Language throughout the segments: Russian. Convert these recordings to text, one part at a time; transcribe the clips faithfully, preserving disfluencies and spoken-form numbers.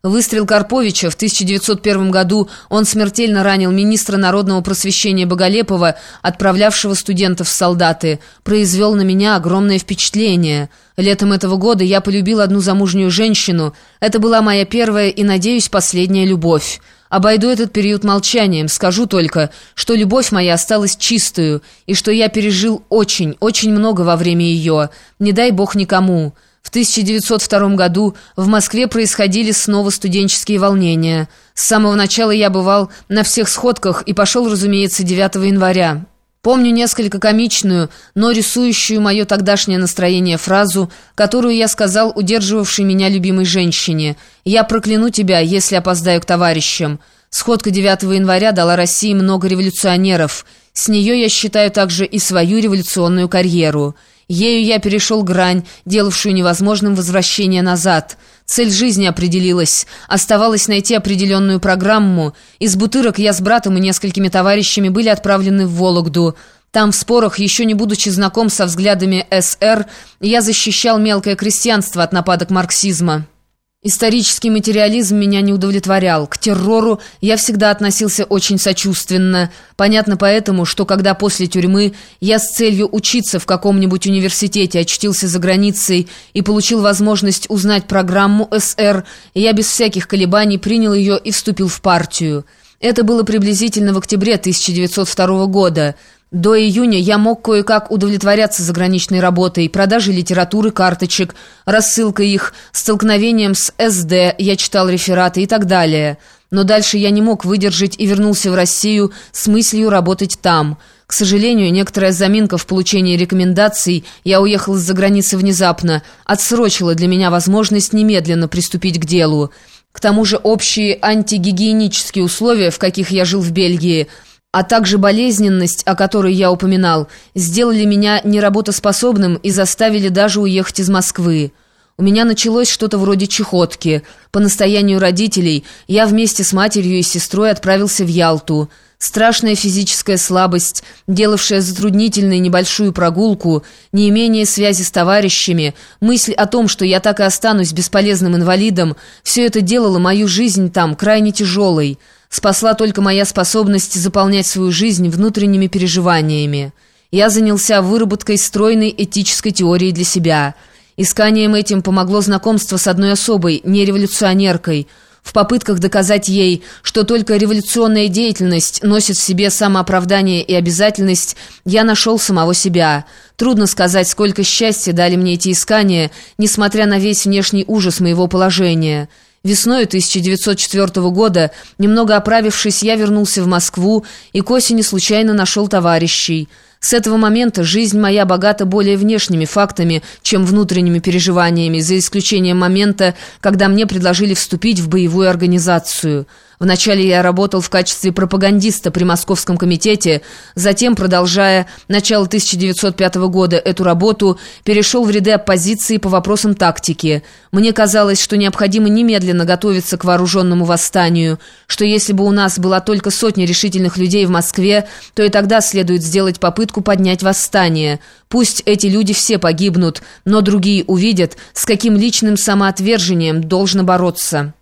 Выстрел Карповича в тысяча девятьсот первом году, он смертельно ранил министра народного просвещения Боголепова, отправлявшего студентов в солдаты, произвел на меня огромное впечатление. Летом этого года я полюбил одну замужнюю женщину. Это была моя первая и, надеюсь, последняя любовь. Обойду этот период молчанием, скажу только, что любовь моя осталась чистую, и что я пережил очень, очень много во время ее, не дай бог никому. В тысяча девятьсот втором году в Москве происходили снова студенческие волнения. С самого начала я бывал на всех сходках и пошел, разумеется, девятого января. Помню несколько комичную, но рисующую мое тогдашнее настроение фразу, которую я сказал удерживавшей меня любимой женщине: «Я прокляну тебя, если опоздаю к товарищам». Сходка девятого января дала России много революционеров. С нее я считаю также и свою революционную карьеру. Ею я перешел грань, делавшую невозможным возвращение назад. Цель жизни определилась. Оставалось найти определенную программу. Из Бутырок я с братом и несколькими товарищами были отправлены в Вологду. Там в спорах, еще не будучи знаком со взглядами эс эр, я защищал мелкое крестьянство от нападок марксизма. Исторический материализм меня не удовлетворял. К террору я всегда относился очень сочувственно. Понятно поэтому, что когда после тюрьмы я с целью учиться в каком-нибудь университете очутился за границей и получил возможность узнать программу эс эр, я без всяких колебаний принял ее и вступил в партию. Это было приблизительно в октябре тысяча девятьсот второго года. До июня я мог кое-как удовлетворяться заграничной работой, продажей литературы, карточек, рассылкой их, столкновением с эс дэ, я читал рефераты и так далее. Но дальше я не мог выдержать и вернулся в Россию с мыслью работать там. К сожалению, некоторая заминка в получении рекомендаций, я уехал из-за границы внезапно, отсрочила для меня возможность немедленно приступить к делу. К тому же общие антигигиенические условия, в каких я жил в Бельгии, а также болезненность, о которой я упоминал, сделали меня неработоспособным и заставили даже уехать из Москвы. У меня началось что-то вроде чехотки. По настоянию родителей я вместе с матерью и сестрой отправился в Ялту. Страшная физическая слабость, делавшая затруднительной небольшую прогулку, неимение связи с товарищами, мысль о том, что я так и останусь бесполезным инвалидом, все это делало мою жизнь там крайне тяжелой. Спасла только моя способность заполнять свою жизнь внутренними переживаниями. Я занялся выработкой стройной этической теории для себя. Исканием этим помогло знакомство с одной особой, не революционеркой. В попытках доказать ей, что только революционная деятельность носит в себе самооправдание и обязательность, я нашел самого себя. Трудно сказать, сколько счастья дали мне эти искания, несмотря на весь внешний ужас моего положения. Весной тысяча девятьсот четвёртого года, немного оправившись, я вернулся в Москву и к осени случайно нашел товарищей. С этого момента жизнь моя богата более внешними фактами, чем внутренними переживаниями, за исключением момента, когда мне предложили вступить в боевую организацию. Вначале я работал в качестве пропагандиста при Московском комитете, затем, продолжая начало тысяча девятьсот пятого года эту работу, перешел в ряды оппозиции по вопросам тактики. Мне казалось, что необходимо немедленно готовиться к вооруженному восстанию, что если бы у нас была только сотня решительных людей в Москве, то и тогда следует сделать попытку поднять восстание. Пусть эти люди все погибнут, но другие увидят, с каким личным самоотвержением должно бороться.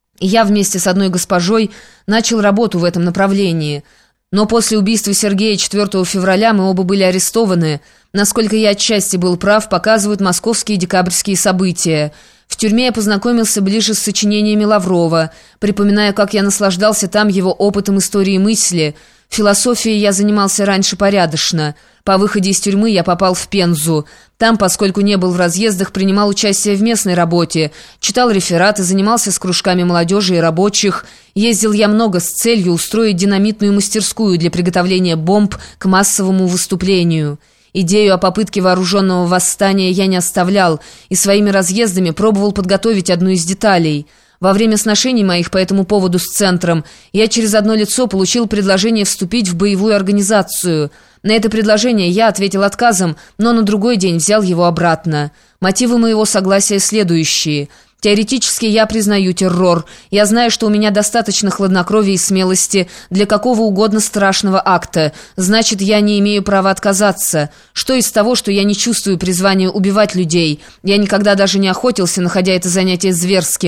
Я вместе с одной госпожой начал работу в этом направлении. Но после убийства Сергея четвёртого февраля мы оба были арестованы. Насколько я отчасти был прав, показывают московские декабрьские события. В тюрьме я познакомился ближе с сочинениями Лаврова, припоминая, как я наслаждался там его опытом истории мысли. Философией я занимался раньше порядочно. По выходе из тюрьмы я попал в Пензу. Там, поскольку не был в разъездах, принимал участие в местной работе, читал рефераты, занимался с кружками молодежи и рабочих. Ездил я много с целью устроить динамитную мастерскую для приготовления бомб к массовому выступлению. Идею о попытке вооруженного восстания я не оставлял и своими разъездами пробовал подготовить одну из деталей. Во время сношений моих по этому поводу с Центром я через одно лицо получил предложение вступить в боевую организацию. На это предложение я ответил отказом, но на другой день взял его обратно. Мотивы моего согласия следующие. Теоретически я признаю террор. Я знаю, что у меня достаточно хладнокровия и смелости для какого угодно страшного акта. Значит, я не имею права отказаться. Что из того, что я не чувствую призвания убивать людей? Я никогда даже не охотился, находя это занятие зверским.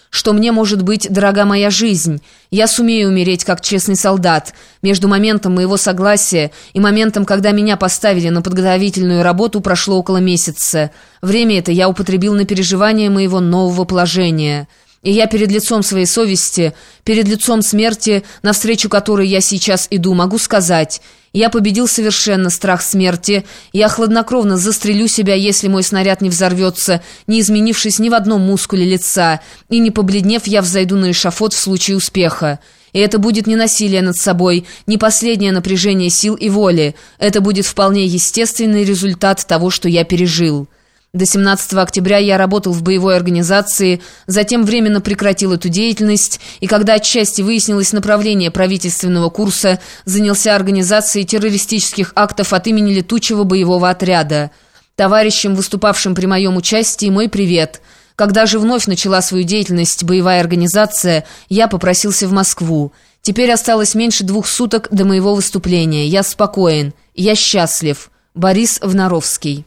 что мне может быть дорога моя жизнь. Я сумею умереть как честный солдат. Между моментом моего согласия и моментом, когда меня поставили на подготовительную работу, прошло около месяца. Время это я употребил на переживание моего нового положения. И я перед лицом своей совести, перед лицом смерти, навстречу которой я сейчас иду, могу сказать: я победил совершенно страх смерти, я хладнокровно застрелю себя, если мой снаряд не взорвется, не изменившись ни в одном мускуле лица, и не побледнев, я взойду на эшафот в случае успеха. И это будет не насилие над собой, не последнее напряжение сил и воли, это будет вполне естественный результат того, что я пережил. До семнадцатого октября я работал в боевой организации, затем временно прекратил эту деятельность, и когда отчасти выяснилось направление правительственного курса, занялся организацией террористических актов от имени летучего боевого отряда. Товарищам, выступавшим при моем участии, мой привет. Когда же вновь начала свою деятельность боевая организация, я попросился в Москву. Теперь осталось меньше двух суток до моего выступления. Я спокоен, я счастлив. Борис Внаровский.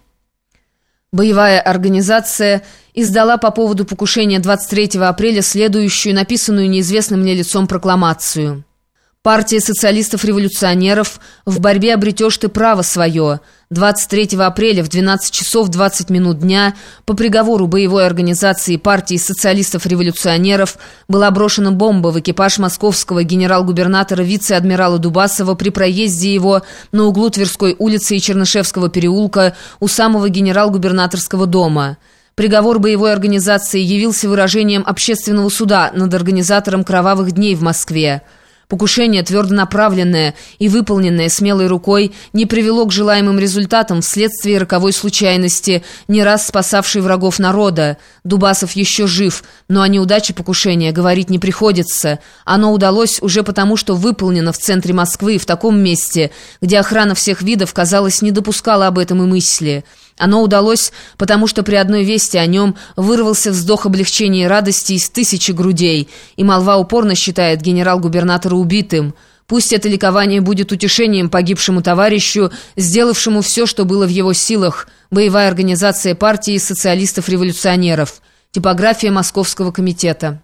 Боевая организация издала по поводу покушения двадцать третьего апреля следующую, написанную неизвестным мне лицом, прокламацию. «Партия социалистов-революционеров, в борьбе обретешь ты право свое. двадцать третьего апреля в двенадцать часов двадцать минут дня по приговору боевой организации партии социалистов-революционеров была брошена бомба в экипаж московского генерал-губернатора вице-адмирала Дубасова при проезде его на углу Тверской улицы и Чернышевского переулка у самого генерал-губернаторского дома». Приговор боевой организации явился выражением общественного суда над организатором кровавых дней в Москве. Покушение, твердо направленное и выполненное смелой рукой, не привело к желаемым результатам вследствие роковой случайности, не раз спасавшей врагов народа. Дубасов еще жив, но о неудаче покушения говорить не приходится. Оно удалось уже потому, что выполнено в центре Москвы, в таком месте, где охрана всех видов, казалось, не допускала об этом и мысли. Оно удалось, потому что при одной вести о нем вырвался вздох облегчения и радости из тысячи грудей, и молва упорно считает генерал-губернатора убитым. Пусть это ликование будет утешением погибшему товарищу, сделавшему все, что было в его силах. Боевая организация партии социалистов-революционеров. Типография Московского комитета.